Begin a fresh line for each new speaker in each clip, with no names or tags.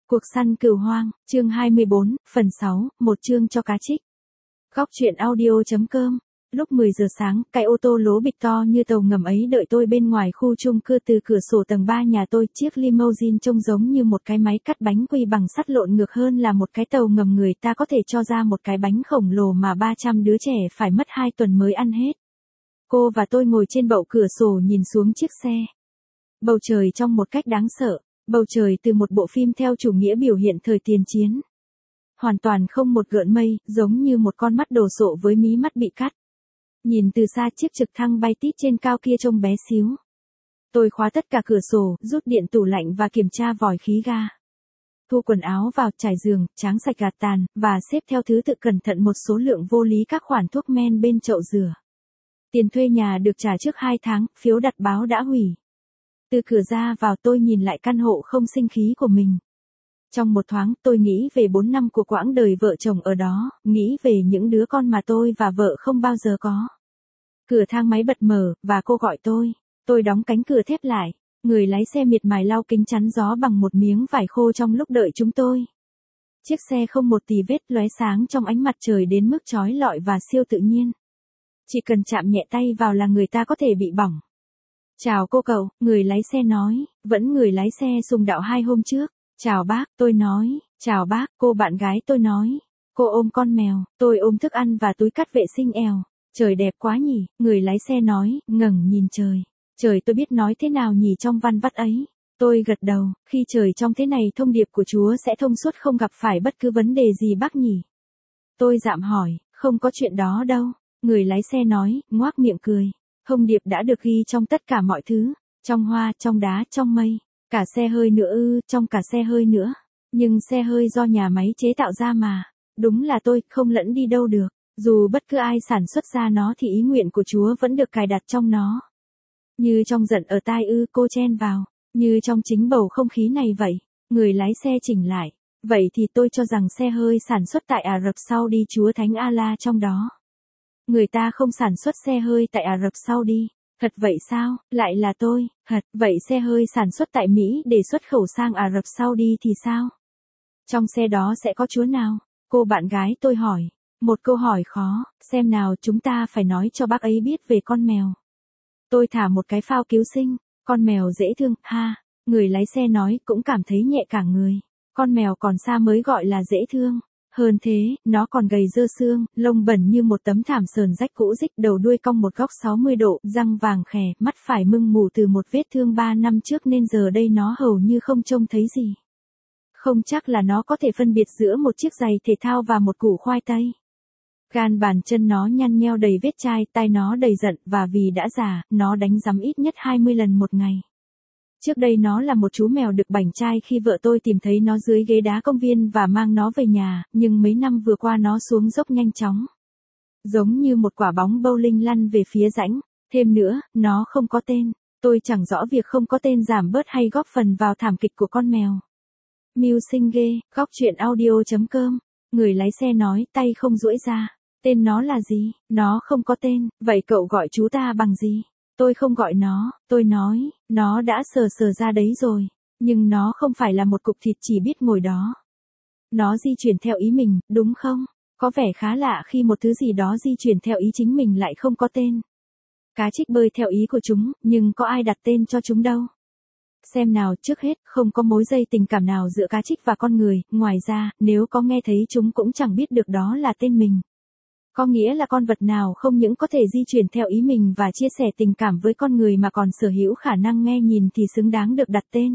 Cuộc săn cừu hoang, chương 24, phần 6, một chương cho cá trích. Góc truyện audio.com. Lúc 10 giờ sáng, cái ô tô lố bịch to như tàu ngầm ấy đợi tôi bên ngoài khu chung cư. Từ cửa sổ tầng 3 nhà tôi, chiếc limousine trông giống như một cái máy cắt bánh quy bằng sắt lộn ngược hơn là một cái tàu ngầm. Người ta có thể cho ra một cái bánh khổng lồ mà 300 đứa trẻ phải mất 2 tuần mới ăn hết. Cô và tôi ngồi trên bậu cửa sổ nhìn xuống chiếc xe. Bầu trời trong một cách đáng sợ. Bầu trời từ một bộ phim theo chủ nghĩa biểu hiện thời tiền chiến. Hoàn toàn không một gợn mây, giống như một con mắt đồ sộ với mí mắt bị cắt. Nhìn từ xa chiếc trực thăng bay tít trên cao kia trông bé xíu. Tôi khóa tất cả cửa sổ, rút điện tủ lạnh và kiểm tra vòi khí ga. Thu quần áo vào, trải giường, tráng sạch gạt tàn, và xếp theo thứ tự cẩn thận một số lượng vô lý các khoản thuốc men bên chậu rửa. Tiền thuê nhà được trả trước 2 tháng, phiếu đặt báo đã hủy. Từ cửa ra vào tôi nhìn lại căn hộ không sinh khí của mình. Trong một thoáng tôi nghĩ về 4 năm của quãng đời vợ chồng ở đó, nghĩ về những đứa con mà tôi và vợ không bao giờ có. Cửa thang máy bật mở, và cô gọi tôi. Tôi đóng cánh cửa thép lại. Người lái xe miệt mài lau kính chắn gió bằng một miếng vải khô trong lúc đợi chúng tôi. Chiếc xe không một tì vết lóe sáng trong ánh mặt trời đến mức chói lọi và siêu tự nhiên. Chỉ cần chạm nhẹ tay vào là người ta có thể bị bỏng. Chào cô cậu, người lái xe nói, vẫn người lái xe Sùng Đạo 2 hôm trước. Chào bác, tôi nói, chào bác, cô bạn gái tôi nói. Cô ôm con mèo, tôi ôm thức ăn và túi cắt vệ sinh èo. Trời đẹp quá nhỉ, người lái xe nói, ngẩng nhìn trời. Trời tôi biết nói thế nào nhỉ trong văn vắt ấy. Tôi gật đầu, khi trời trong thế này thông điệp của Chúa sẽ thông suốt không gặp phải bất cứ vấn đề gì bác nhỉ. Tôi dạm hỏi, không có chuyện đó đâu. Người lái xe nói, ngoác miệng cười. Thông điệp đã được ghi trong tất cả mọi thứ, trong hoa, trong đá, trong mây, cả xe hơi nữa trong cả xe hơi nữa. Nhưng xe hơi do nhà máy chế tạo ra mà, đúng là tôi không lẫn đi đâu được, dù bất cứ ai sản xuất ra nó thì ý nguyện của Chúa vẫn được cài đặt trong nó. Như trong giận ở tai cô chen vào, như trong chính bầu không khí này vậy, người lái xe chỉnh lại. Vậy thì tôi cho rằng xe hơi sản xuất tại Ả Rập Saudi Chúa Thánh Allah trong đó. Người ta không sản xuất xe hơi tại Ả Rập Saudi. Thật vậy sao? Lại là tôi. Thật, vậy xe hơi sản xuất tại Mỹ để xuất khẩu sang Ả Rập Saudi thì sao? Trong xe đó sẽ có Chúa nào? Cô bạn gái tôi hỏi. Một câu hỏi khó, xem nào chúng ta phải nói cho bác ấy biết về con mèo. Tôi thả một cái phao cứu sinh. Con mèo dễ thương, ha. Người lái xe nói cũng cảm thấy nhẹ cả người. Con mèo còn xa mới gọi là dễ thương. Hơn thế, nó còn gầy dơ xương, lông bẩn như một tấm thảm sờn rách cũ rích, đầu đuôi cong một góc 60 độ, răng vàng khè, mắt phải mưng mù từ một vết thương 3 năm trước nên giờ đây nó hầu như không trông thấy gì. Không chắc là nó có thể phân biệt giữa một chiếc giày thể thao và một củ khoai tây. Gan bàn chân nó nhăn nheo đầy vết chai, tai nó đầy giận, và vì đã già, nó đánh rắm ít nhất 20 lần một ngày. Trước đây nó là một chú mèo được bảnh trai khi vợ tôi tìm thấy nó dưới ghế đá công viên và mang nó về nhà, nhưng mấy năm vừa qua nó xuống dốc nhanh chóng. Giống như một quả bóng bowling lăn về phía rãnh. Thêm nữa, nó không có tên. Tôi chẳng rõ việc không có tên giảm bớt hay góp phần vào thảm kịch của con mèo. Mưu sinh ghê, góc truyện audio.com. Người lái xe nói, tay không duỗi ra. Tên nó là gì? Nó không có tên, vậy cậu gọi chú ta bằng gì? Tôi không gọi nó, tôi nói, nó đã sờ ra đấy rồi, nhưng nó không phải là một cục thịt chỉ biết ngồi đó. Nó di chuyển theo ý mình, đúng không? Có vẻ khá lạ khi một thứ gì đó di chuyển theo ý chính mình lại không có tên. Cá trích bơi theo ý của chúng, nhưng có ai đặt tên cho chúng đâu. Xem nào, trước hết, không có mối dây tình cảm nào giữa cá trích và con người, ngoài ra, nếu có nghe thấy chúng cũng chẳng biết được đó là tên mình. Có nghĩa là con vật nào không những có thể di chuyển theo ý mình và chia sẻ tình cảm với con người mà còn sở hữu khả năng nghe nhìn thì xứng đáng được đặt tên.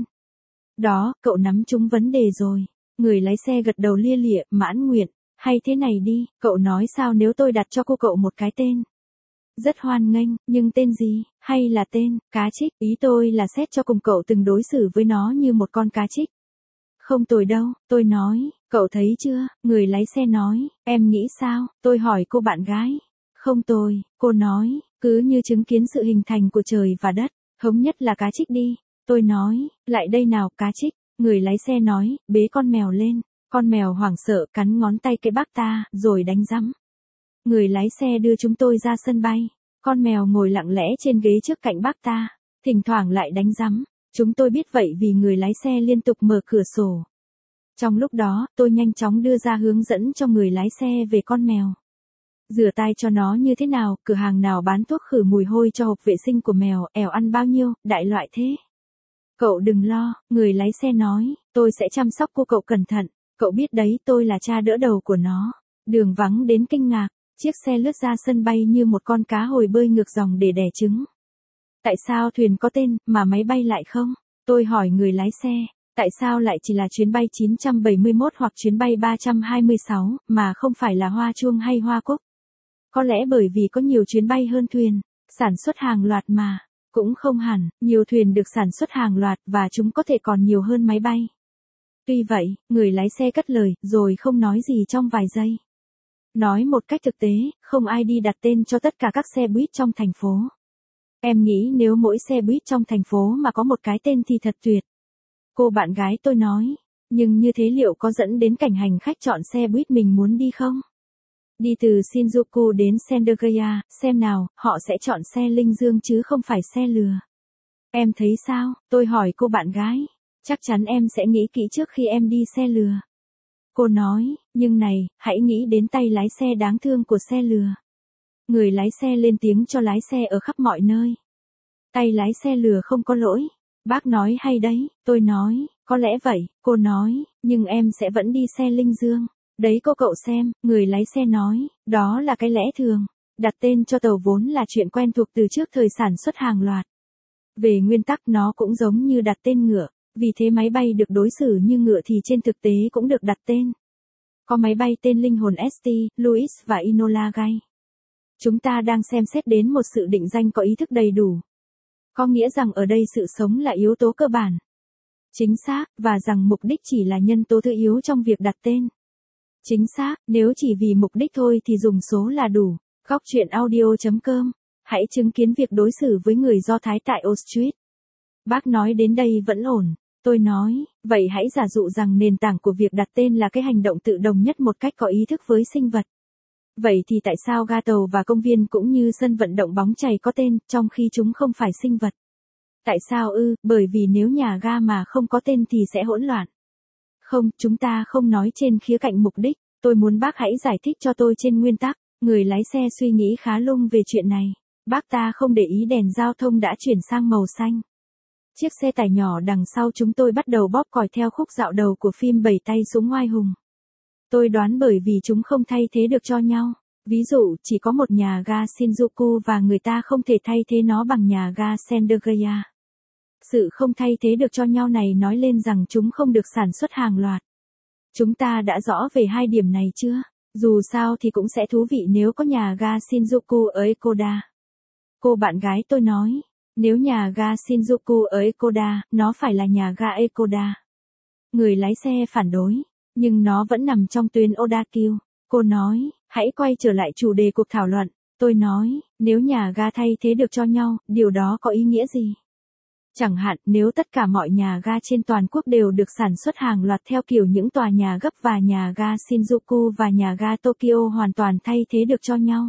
Đó, cậu nắm trúng vấn đề rồi. Người lái xe gật đầu lia lịa, mãn nguyện. Hay thế này đi, cậu nói sao nếu tôi đặt cho cô cậu một cái tên? Rất hoan nghênh, nhưng tên gì? Hay là tên, cá trích? Ý tôi là xét cho cùng cậu từng đối xử với nó như một con cá trích. Không tồi đâu, tôi nói, cậu thấy chưa, người lái xe nói, em nghĩ sao, tôi hỏi cô bạn gái. Không tồi, cô nói, cứ như chứng kiến sự hình thành của trời và đất, thống nhất là cá trích đi. Tôi nói, lại đây nào cá trích, người lái xe nói, bế con mèo lên, con mèo hoảng sợ cắn ngón tay cái bác ta, rồi đánh rắm. Người lái xe đưa chúng tôi ra sân bay, con mèo ngồi lặng lẽ trên ghế trước cạnh bác ta, thỉnh thoảng lại đánh rắm. Chúng tôi biết vậy vì người lái xe liên tục mở cửa sổ. Trong lúc đó, tôi nhanh chóng đưa ra hướng dẫn cho người lái xe về con mèo. Rửa tay cho nó như thế nào, cửa hàng nào bán thuốc khử mùi hôi cho hộp vệ sinh của mèo, ẻo ăn bao nhiêu, đại loại thế. Cậu đừng lo, người lái xe nói, tôi sẽ chăm sóc cô cậu cẩn thận, cậu biết đấy tôi là cha đỡ đầu của nó. Đường vắng đến kinh ngạc, chiếc xe lướt ra sân bay như một con cá hồi bơi ngược dòng để đẻ trứng. Tại sao thuyền có tên, mà máy bay lại không? Tôi hỏi người lái xe, tại sao lại chỉ là chuyến bay 971 hoặc chuyến bay 326, mà không phải là Hoa Chuông hay Hoa Cúc? Có lẽ bởi vì có nhiều chuyến bay hơn thuyền, sản xuất hàng loạt mà. Cũng không hẳn, nhiều thuyền được sản xuất hàng loạt và chúng có thể còn nhiều hơn máy bay. Tuy vậy, người lái xe cất lời, rồi không nói gì trong vài giây. Nói một cách thực tế, không ai đi đặt tên cho tất cả các xe buýt trong thành phố. Em nghĩ nếu mỗi xe buýt trong thành phố mà có một cái tên thì thật tuyệt. Cô bạn gái tôi nói, nhưng như thế liệu có dẫn đến cảnh hành khách chọn xe buýt mình muốn đi không? Đi từ Shinjuku đến Sendagaya, xem nào, họ sẽ chọn xe linh dương chứ không phải xe lừa. Em thấy sao? Tôi hỏi cô bạn gái. Chắc chắn em sẽ nghĩ kỹ trước khi em đi xe lừa. Cô nói, nhưng này, hãy nghĩ đến tay lái xe đáng thương của xe lừa. Người lái xe lên tiếng cho lái xe ở khắp mọi nơi. Tay lái xe lừa không có lỗi. Bác nói hay đấy, tôi nói, có lẽ vậy, cô nói, nhưng em sẽ vẫn đi xe linh dương. Đấy cô cậu xem, người lái xe nói, đó là cái lẽ thường. Đặt tên cho tàu vốn là chuyện quen thuộc từ trước thời sản xuất hàng loạt. Về nguyên tắc nó cũng giống như đặt tên ngựa, vì thế máy bay được đối xử như ngựa thì trên thực tế cũng được đặt tên. Có máy bay tên linh hồn St. Louis và Enola Gay. Chúng ta đang xem xét đến một sự định danh có ý thức đầy đủ. Có nghĩa rằng ở đây sự sống là yếu tố cơ bản. Chính xác, và rằng mục đích chỉ là nhân tố thứ yếu trong việc đặt tên. Chính xác, nếu chỉ vì mục đích thôi thì dùng số là đủ. Góc truyện audio.com. Hãy chứng kiến việc đối xử với người Do Thái tại Auschwitz. Bác nói đến đây vẫn ổn. Tôi nói, vậy hãy giả dụ rằng nền tảng của việc đặt tên là cái hành động tự động nhất một cách có ý thức với sinh vật. Vậy thì tại sao ga tàu và công viên cũng như sân vận động bóng chày có tên, trong khi chúng không phải sinh vật? Tại sao ư? Bởi vì nếu nhà ga mà không có tên thì sẽ hỗn loạn. Không, chúng ta không nói trên khía cạnh mục đích, tôi muốn bác hãy giải thích cho tôi trên nguyên tắc. Người lái xe suy nghĩ khá lung về chuyện này. Bác ta không để ý đèn giao thông đã chuyển sang màu xanh. Chiếc xe tải nhỏ đằng sau chúng tôi bắt đầu bóp còi theo khúc dạo đầu của phim Bảy tay súng oai hùng. Tôi đoán bởi vì chúng không thay thế được cho nhau. Ví dụ, chỉ có một nhà ga Shinjuku và người ta không thể thay thế nó bằng nhà ga Sendagaya. Sự không thay thế được cho nhau này nói lên rằng chúng không được sản xuất hàng loạt. Chúng ta đã rõ về hai điểm này chưa? Dù sao thì cũng sẽ thú vị nếu có nhà ga Shinjuku ở Ekoda. Cô bạn gái tôi nói, nếu nhà ga Shinjuku ở Ekoda, nó phải là nhà ga Ekoda. Người lái xe phản đối, nhưng nó vẫn nằm trong tuyến Odakyu. Cô nói, hãy quay trở lại chủ đề cuộc thảo luận. Tôi nói, nếu nhà ga thay thế được cho nhau, điều đó có ý nghĩa gì? Chẳng hạn, nếu tất cả mọi nhà ga trên toàn quốc đều được sản xuất hàng loạt theo kiểu những tòa nhà gấp và nhà ga Shinjuku và nhà ga Tokyo hoàn toàn thay thế được cho nhau.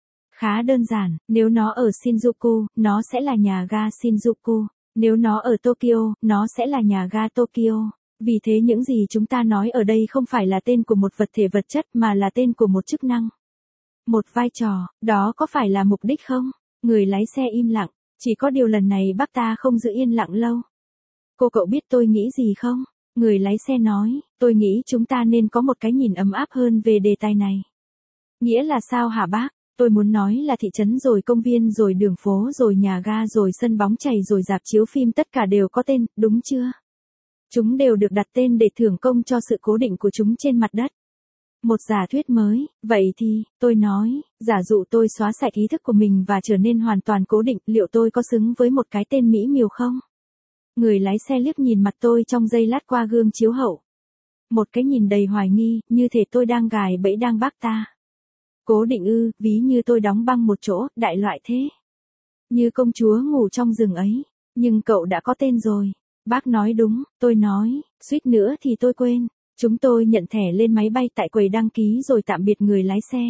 Khá đơn giản, nếu nó ở Shinjuku, nó sẽ là nhà ga Shinjuku. Nếu nó ở Tokyo, nó sẽ là nhà ga Tokyo. Vì thế những gì chúng ta nói ở đây không phải là tên của một vật thể vật chất mà là tên của một chức năng. Một vai trò, đó có phải là mục đích không? Người lái xe im lặng, chỉ có điều lần này bác ta không giữ yên lặng lâu. Cô cậu biết tôi nghĩ gì không? Người lái xe nói, tôi nghĩ chúng ta nên có một cái nhìn ấm áp hơn về đề tài này. Nghĩa là sao hả bác? Tôi muốn nói là thị trấn rồi công viên rồi đường phố rồi nhà ga rồi sân bóng chày rồi rạp chiếu phim tất cả đều có tên, đúng chưa? Chúng đều được đặt tên để thưởng công cho sự cố định của chúng trên mặt đất. Một giả thuyết mới, vậy thì, tôi nói, giả dụ tôi xóa sạch ý thức của mình và trở nên hoàn toàn cố định, liệu tôi có xứng với một cái tên mỹ miều không? Người lái xe liếc nhìn mặt tôi trong giây lát qua gương chiếu hậu. Một cái nhìn đầy hoài nghi, như thể tôi đang gài bẫy đang bác ta. Cố định ư, ví như tôi đóng băng một chỗ, đại loại thế. Như công chúa ngủ trong rừng ấy, nhưng cậu đã có tên rồi. Bác nói đúng, tôi nói, suýt nữa thì tôi quên. Chúng tôi nhận thẻ lên máy bay tại quầy đăng ký rồi tạm biệt người lái xe.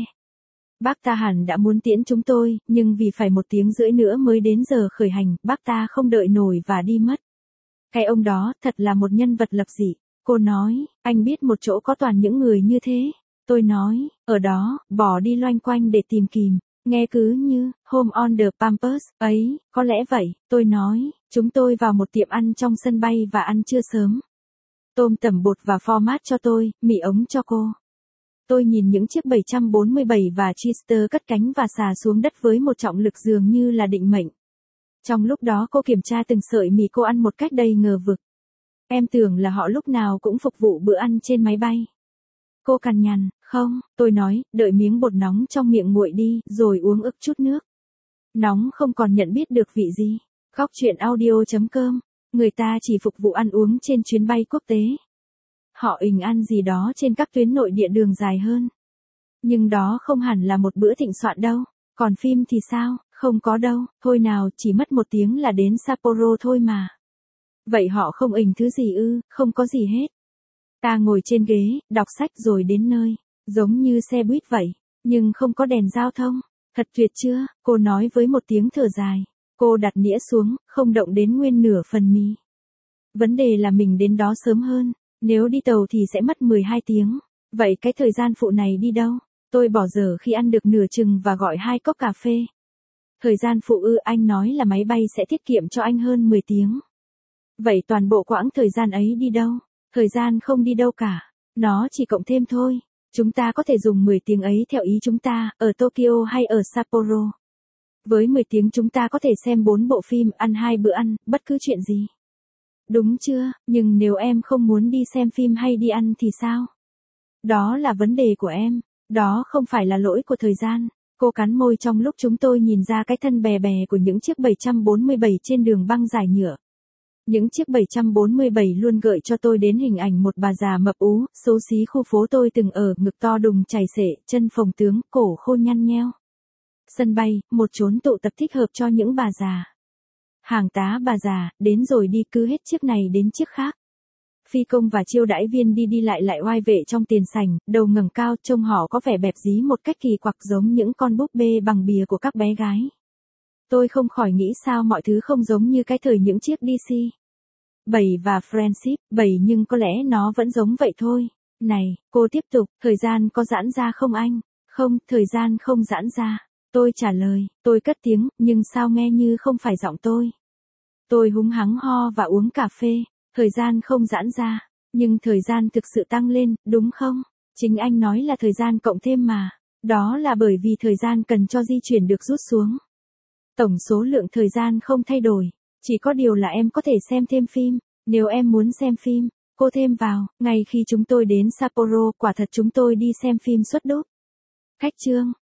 Bác ta hẳn đã muốn tiễn chúng tôi, nhưng vì phải 1 tiếng rưỡi nữa mới đến giờ khởi hành, bác ta không đợi nổi và đi mất. Cái ông đó thật là một nhân vật lập dị. Cô nói, anh biết một chỗ có toàn những người như thế. Tôi nói, ở đó, bỏ đi loanh quanh để tìm kìm. Nghe cứ như, Home on the Pampers, ấy, có lẽ vậy, tôi nói, chúng tôi vào một tiệm ăn trong sân bay và ăn trưa sớm. Tôm tẩm bột và format cho tôi, mì ống cho cô. Tôi nhìn những chiếc 747 và Chester cất cánh và xà xuống đất với một trọng lực dường như là định mệnh. Trong lúc đó cô kiểm tra từng sợi mì cô ăn một cách đầy ngờ vực. Em tưởng là họ lúc nào cũng phục vụ bữa ăn trên máy bay. Cô cằn nhằn, không, tôi nói, đợi miếng bột nóng trong miệng nguội đi, rồi uống ức chút nước. Nóng không còn nhận biết được vị gì. Góc truyện audio.com, người ta chỉ phục vụ ăn uống trên chuyến bay quốc tế. Họ ình ăn gì đó trên các tuyến nội địa đường dài hơn. Nhưng đó không hẳn là một bữa thịnh soạn đâu. Còn phim thì sao, không có đâu, thôi nào, chỉ mất 1 tiếng là đến Sapporo thôi mà. Vậy họ không ình thứ gì ư, không có gì hết. Ta ngồi trên ghế, đọc sách rồi đến nơi, giống như xe buýt vậy, nhưng không có đèn giao thông. Thật tuyệt chưa, cô nói với một tiếng thở dài. Cô đặt nĩa xuống, không động đến nguyên nửa phần mì. Vấn đề là mình đến đó sớm hơn, nếu đi tàu thì sẽ mất 12 tiếng. Vậy cái thời gian phụ này đi đâu? Tôi bỏ dở khi ăn được nửa chừng và gọi 2 cốc cà phê. Thời gian phụ ư, anh nói là máy bay sẽ tiết kiệm cho anh hơn 10 tiếng. Vậy toàn bộ quãng thời gian ấy đi đâu? Thời gian không đi đâu cả. Nó chỉ cộng thêm thôi. Chúng ta có thể dùng 10 tiếng ấy theo ý chúng ta, ở Tokyo hay ở Sapporo. Với 10 tiếng chúng ta có thể xem 4 bộ phim, ăn 2 bữa ăn, bất cứ chuyện gì. Đúng chưa, nhưng nếu em không muốn đi xem phim hay đi ăn thì sao? Đó là vấn đề của em. Đó không phải là lỗi của thời gian. Cô cắn môi trong lúc chúng tôi nhìn ra cái thân bè bè của những chiếc 747 trên đường băng dài nhựa. Những chiếc 747 luôn gợi cho tôi đến hình ảnh một bà già mập ú, xấu xí khu phố tôi từng ở, ngực to đùng chảy xệ, chân phồng tướng, cổ khô nhăn nheo. Sân bay, một chốn tụ tập thích hợp cho những bà già. Hàng tá bà già, đến rồi đi, cứ hết chiếc này đến chiếc khác. Phi công và chiêu đãi viên đi đi lại lại oai vệ trong tiền sảnh, đầu ngẩng cao, trông họ có vẻ bẹp dí một cách kỳ quặc giống những con búp bê bằng bìa của các bé gái. Tôi không khỏi nghĩ sao mọi thứ không giống như cái thời những chiếc DC 7 và Friendship 7, nhưng có lẽ nó vẫn giống vậy thôi. Này, cô tiếp tục, thời gian có giãn ra không anh? Không, thời gian không giãn ra. Tôi trả lời, tôi cất tiếng, nhưng sao nghe như không phải giọng tôi. Tôi húng hắng ho và uống cà phê. Thời gian không giãn ra, nhưng thời gian thực sự tăng lên, đúng không? Chính anh nói là thời gian cộng thêm mà. Đó là bởi vì thời gian cần cho di chuyển được rút xuống. Tổng số lượng thời gian không thay đổi. Chỉ có điều là em có thể xem thêm phim. Nếu em muốn xem phim, cô thêm vào. Ngay khi chúng tôi đến Sapporo, quả thật chúng tôi đi xem phim suốt đốt. Khách chương.